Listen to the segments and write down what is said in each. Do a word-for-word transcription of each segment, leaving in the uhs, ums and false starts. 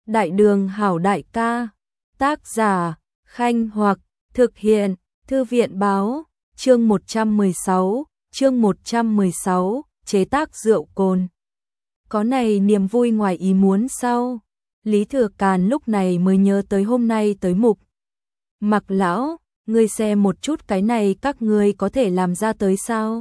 Đại đường hảo đại ca. Tác giả, Khanh Hoặc, thực hiện, Thư viện báo, chương một trăm mười sáu, chương một trăm mười sáu, chế tác rượu cồn. Có này niềm vui ngoài ý muốn sao? Lý Thừa Càn lúc này mới nhớ tới hôm nay tới mục. Mặc lão, ngươi xem một chút cái này các ngươi có thể làm ra tới sao?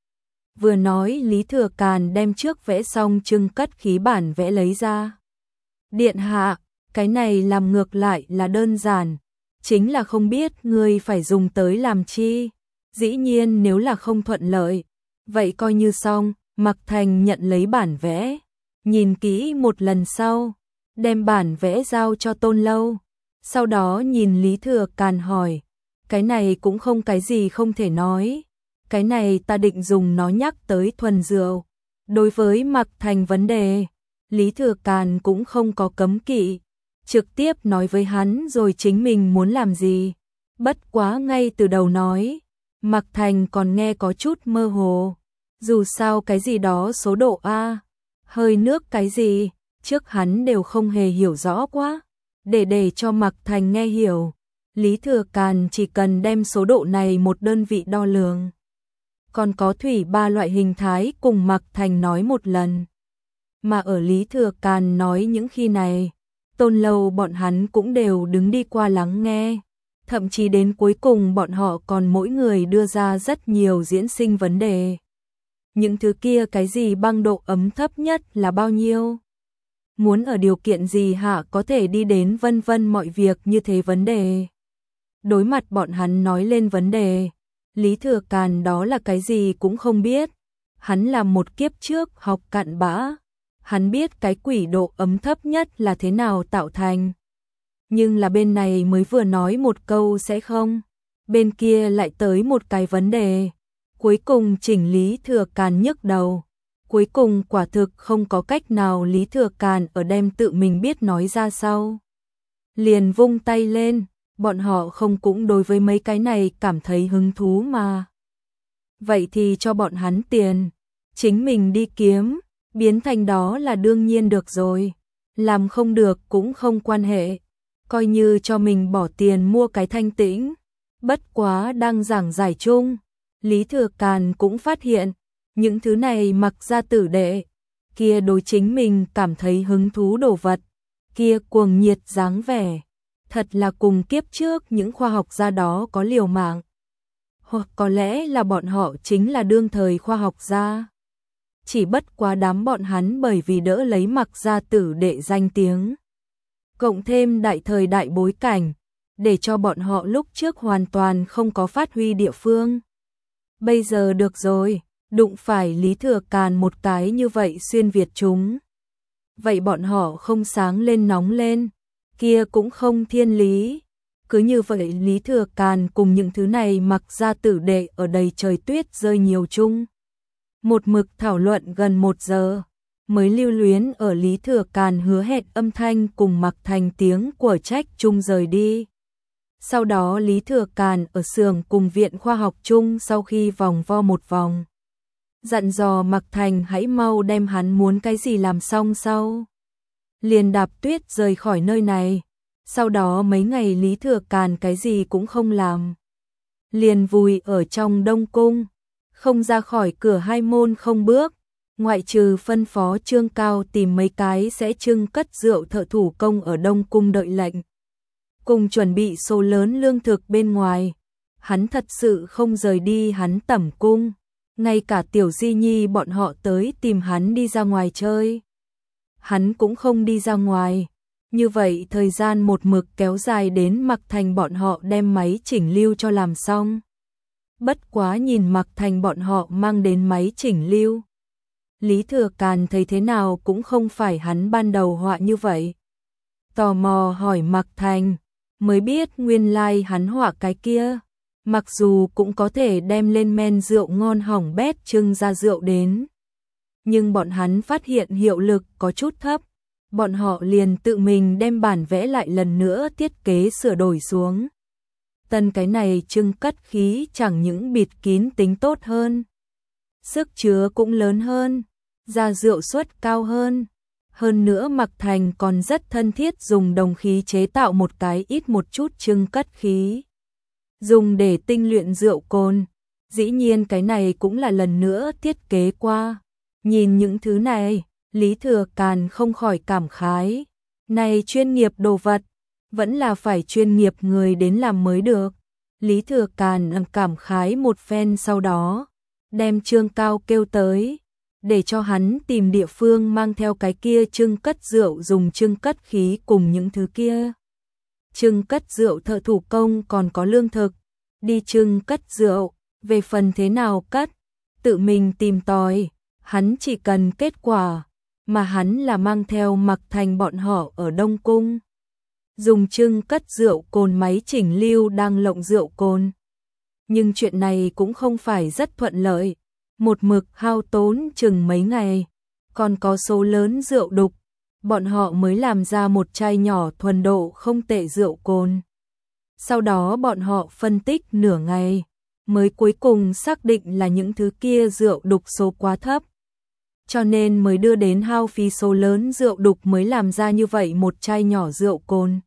Vừa nói Lý Thừa Càn đem trước vẽ xong trưng cất khí bản vẽ lấy ra. Điện hạ, cái này làm ngược lại là đơn giản, chính là không biết ngươi phải dùng tới làm chi. Dĩ nhiên nếu là không thuận lợi, vậy coi như xong. Mặc Thành nhận lấy bản vẽ, nhìn kỹ một lần sau, đem bản vẽ giao cho Tôn Lâu. Sau đó nhìn Lý Thừa Càn hỏi, cái này cũng không cái gì không thể nói. Cái này ta định dùng nó nhắc tới thuần rượu. Đối với Mặc Thành vấn đề, Lý Thừa Càn cũng không có cấm kỵ, trực tiếp nói với hắn rồi chính mình muốn làm gì. Bất quá ngay từ đầu nói, Mặc Thành còn nghe có chút mơ hồ. Dù sao cái gì đó số độ A, hơi nước cái gì, trước hắn đều không hề hiểu rõ quá. Để để cho Mặc Thành nghe hiểu, Lý Thừa Càn chỉ cần đem số độ này một đơn vị đo lường. Còn có thủy ba loại hình thái cùng Mặc Thành nói một lần. Mà ở Lý Thừa Càn nói những khi này, Tôn Lâu bọn hắn cũng đều đứng đi qua lắng nghe. Thậm chí đến cuối cùng bọn họ còn mỗi người đưa ra rất nhiều diễn sinh vấn đề. Những thứ kia cái gì băng độ ấm thấp nhất là bao nhiêu? Muốn ở điều kiện gì hạ có thể đi đến vân vân mọi việc như thế vấn đề. Đối mặt bọn hắn nói lên vấn đề, Lý Thừa Càn đó là cái gì cũng không biết. Hắn là một kiếp trước học cặn bã. Hắn biết cái quỷ độ ấm thấp nhất là thế nào tạo thành. Nhưng là bên này mới vừa nói một câu sẽ không. Bên kia lại tới một cái vấn đề. Cuối cùng chỉnh Lý Thừa Càn nhức đầu. Cuối cùng quả thực không có cách nào Lý Thừa Càn ở đem tự mình biết nói ra sau. Liền vung tay lên, bọn họ không cũng đối với mấy cái này cảm thấy hứng thú mà. Vậy thì cho bọn hắn tiền, chính mình đi kiếm, biến thành đó là đương nhiên được rồi. Làm không được cũng không quan hệ, coi như cho mình bỏ tiền mua cái thanh tĩnh. Bất quá đang giảng giải chung, Lý Thừa Càn cũng phát hiện, những thứ này mặc ra tử đệ, kia đối chính mình cảm thấy hứng thú đồ vật, kia cuồng nhiệt dáng vẻ, thật là cùng kiếp trước những khoa học gia đó có liều mạng. Hoặc có lẽ là bọn họ chính là đương thời khoa học gia. Chỉ bất quá đám bọn hắn bởi vì đỡ lấy mặc ra tử đệ danh tiếng. Cộng thêm đại thời đại bối cảnh, để cho bọn họ lúc trước hoàn toàn không có phát huy địa phương. Bây giờ được rồi, đụng phải Lý Thừa Càn một cái như vậy xuyên Việt chúng. Vậy bọn họ không sáng lên nóng lên, kia cũng không thiên lý. Cứ như vậy Lý Thừa Càn cùng những thứ này mặc ra tử đệ ở đầy trời tuyết rơi nhiều chung. Một mực thảo luận gần một giờ, mới lưu luyến ở Lý Thừa Càn hứa hẹn âm thanh cùng Mặc Thành tiếng của trách chung rời đi. Sau đó Lý Thừa Càn ở xưởng cùng viện khoa học chung sau khi vòng vo một vòng. Dặn dò Mặc Thành hãy mau đem hắn muốn cái gì làm xong sau. Liền đạp tuyết rời khỏi nơi này. Sau đó mấy ngày Lý Thừa Càn cái gì cũng không làm. Liền vùi ở trong Đông Cung, không ra khỏi cửa hai môn không bước. Ngoại trừ phân phó Trương Cao tìm mấy cái sẽ trưng cất rượu thợ thủ công ở Đông Cung đợi lệnh. Cùng chuẩn bị số lớn lương thực bên ngoài. Hắn thật sự không rời đi hắn tẩm cung. Ngay cả Tiểu Di Nhi bọn họ tới tìm hắn đi ra ngoài chơi. Hắn cũng không đi ra ngoài. Như vậy thời gian một mực kéo dài đến Mặc Thành bọn họ đem máy chỉnh lưu cho làm xong. Bất quá nhìn Mặc Thành bọn họ mang đến máy chỉnh lưu. Lý Thừa Càn thấy thế nào cũng không phải hắn ban đầu họa như vậy. Tò mò hỏi Mặc Thành, mới biết nguyên lai hắn họa cái kia. Mặc dù cũng có thể đem lên men rượu ngon hỏng bét trưng ra rượu đến. Nhưng bọn hắn phát hiện hiệu lực có chút thấp. Bọn họ liền tự mình đem bản vẽ lại lần nữa thiết kế sửa đổi xuống. Tân cái này trưng cất khí chẳng những bịt kín tính tốt hơn. Sức chứa cũng lớn hơn. Ra rượu suất cao hơn. Hơn nữa Mạc Thành còn rất thân thiết dùng đồng khí chế tạo một cái ít một chút trưng cất khí, dùng để tinh luyện rượu cồn. Dĩ nhiên cái này cũng là lần nữa thiết kế qua. Nhìn những thứ này, Lý Thừa Càn không khỏi cảm khái. Này chuyên nghiệp đồ vật, vẫn là phải chuyên nghiệp người đến làm mới được. Lý Thừa Càn cảm khái một phen sau đó, đem Trương Cao kêu tới, để cho hắn tìm địa phương mang theo cái kia trưng cất rượu dùng trưng cất khí cùng những thứ kia. Trưng cất rượu thợ thủ công còn có lương thực, đi trưng cất rượu, về phần thế nào cất, tự mình tìm tòi, hắn chỉ cần kết quả, mà hắn là mang theo Mạc Thành bọn họ ở Đông Cung. Dùng trưng cất rượu cồn máy chỉnh lưu đang lộng rượu cồn. Nhưng chuyện này cũng không phải rất thuận lợi, một mực hao tốn chừng mấy ngày, còn có số lớn rượu đục, bọn họ mới làm ra một chai nhỏ thuần độ không tệ rượu cồn. Sau đó bọn họ phân tích nửa ngày, mới cuối cùng xác định là những thứ kia rượu đục số quá thấp. Cho nên mới đưa đến hao phí số lớn rượu đục mới làm ra như vậy một chai nhỏ rượu cồn.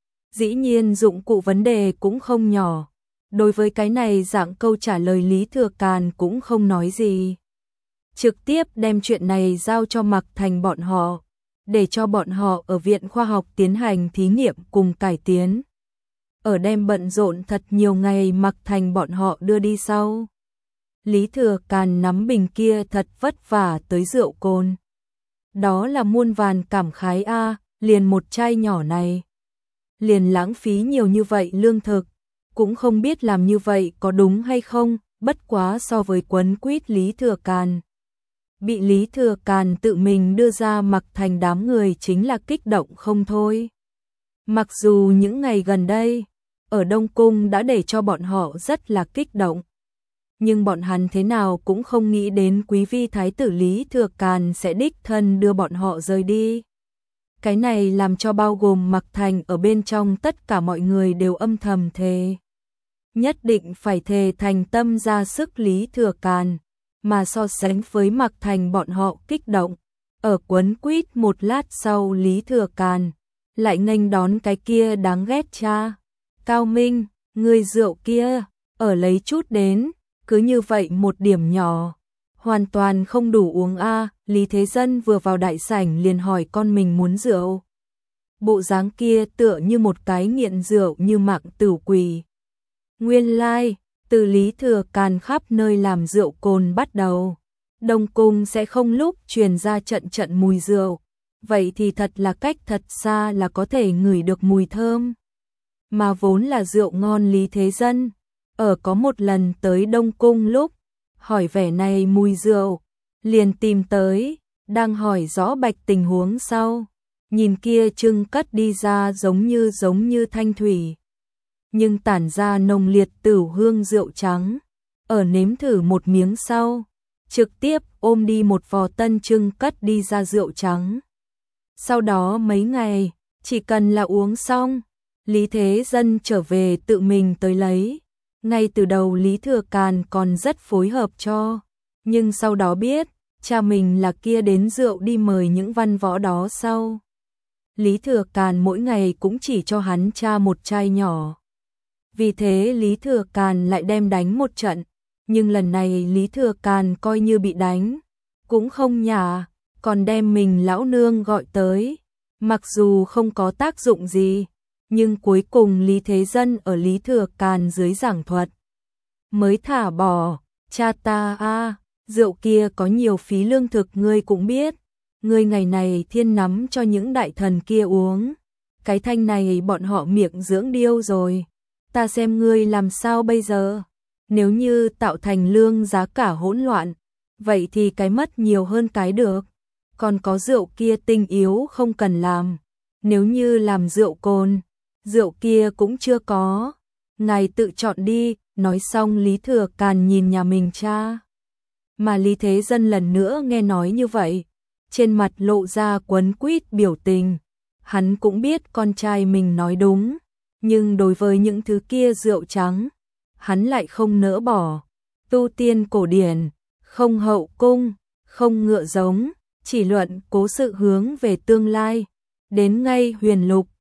Dĩ nhiên dụng cụ vấn đề cũng không nhỏ. Đối với cái này dạng câu trả lời Lý Thừa Càn cũng không nói gì. Trực tiếp đem chuyện này giao cho Mạc Thành bọn họ, để cho bọn họ ở Viện Khoa học tiến hành thí nghiệm cùng cải tiến. Ở đem bận rộn thật nhiều ngày Mạc Thành bọn họ đưa đi sau. Lý Thừa Càn nắm bình kia thật vất vả tới rượu cồn. Đó là muôn vàn cảm khái a, liền một chai nhỏ này. Liền lãng phí nhiều như vậy lương thực, cũng không biết làm như vậy có đúng hay không, bất quá so với quấn quýt Lý Thừa Càn. Bị Lý Thừa Càn tự mình đưa ra Mạc Thành đám người chính là kích động không thôi. Mặc dù những ngày gần đây, ở Đông Cung đã để cho bọn họ rất là kích động. Nhưng bọn hắn thế nào cũng không nghĩ đến quý vi thái tử Lý Thừa Càn sẽ đích thân đưa bọn họ rời đi. Cái này làm cho bao gồm Mạc Thành ở bên trong tất cả mọi người đều âm thầm thề. Nhất định phải thề thành tâm ra sức Lý Thừa Càn, mà so sánh với Mạc Thành bọn họ kích động. Ở quấn quýt một lát sau Lý Thừa Càn, lại nghênh đón cái kia đáng ghét cha. Cao Minh, người rượu kia, ở lấy chút đến, cứ như vậy một điểm nhỏ. Hoàn toàn không đủ uống a. Lý Thế Dân vừa vào đại sảnh liền hỏi con mình muốn rượu. Bộ dáng kia tựa như một cái nghiện rượu như mạng tử quỷ. Nguyên lai, like, từ Lý Thừa Càn khắp nơi làm rượu cồn bắt đầu, Đông Cung sẽ không lúc truyền ra trận trận mùi rượu. Vậy thì thật là cách thật xa là có thể ngửi được mùi thơm. Mà vốn là rượu ngon Lý Thế Dân, ở có một lần tới Đông Cung lúc hỏi vẻ này mùi rượu, liền tìm tới, đang hỏi rõ bạch tình huống sau, nhìn kia trưng cất đi ra giống như giống như thanh thủy, nhưng tản ra nồng liệt tửu hương rượu trắng, ở nếm thử một miếng sau, trực tiếp ôm đi một vò tân trưng cất đi ra rượu trắng. Sau đó mấy ngày, chỉ cần là uống xong, Lý Thế Dân trở về tự mình tới lấy. Ngay từ đầu Lý Thừa Càn còn rất phối hợp cho, nhưng sau đó biết, cha mình là kia đến rượu đi mời những văn võ đó sau. Lý Thừa Càn mỗi ngày cũng chỉ cho hắn cha một chai nhỏ. Vì thế Lý Thừa Càn lại đem đánh một trận, nhưng lần này Lý Thừa Càn coi như bị đánh, cũng không nhả, còn đem mình lão nương gọi tới. Mặc dù không có tác dụng gì, nhưng cuối cùng Lý Thế Dân ở Lý Thừa Càn dưới giảng thuật mới thả bỏ. Cha ta a, rượu kia có nhiều phí lương thực ngươi cũng biết, ngươi ngày này thiên nắm cho những đại thần kia uống, cái thanh này bọn họ miệng dưỡng điêu rồi, ta xem ngươi làm sao bây giờ. Nếu như tạo thành lương giá cả hỗn loạn, vậy thì cái mất nhiều hơn cái được. Còn có rượu kia tinh yếu không cần làm, nếu như làm rượu cồn, rượu kia cũng chưa có, ngài tự chọn đi. Nói xong Lý Thừa Càn nhìn nhà mình cha, mà Lý Thế Dân lần nữa nghe nói như vậy, trên mặt lộ ra quấn quýt biểu tình. Hắn cũng biết con trai mình nói đúng, nhưng đối với những thứ kia rượu trắng, hắn lại không nỡ bỏ. Tu tiên cổ điển, không hậu cung, không ngựa giống, chỉ luận cố sự hướng về tương lai. Đến ngay huyền lục,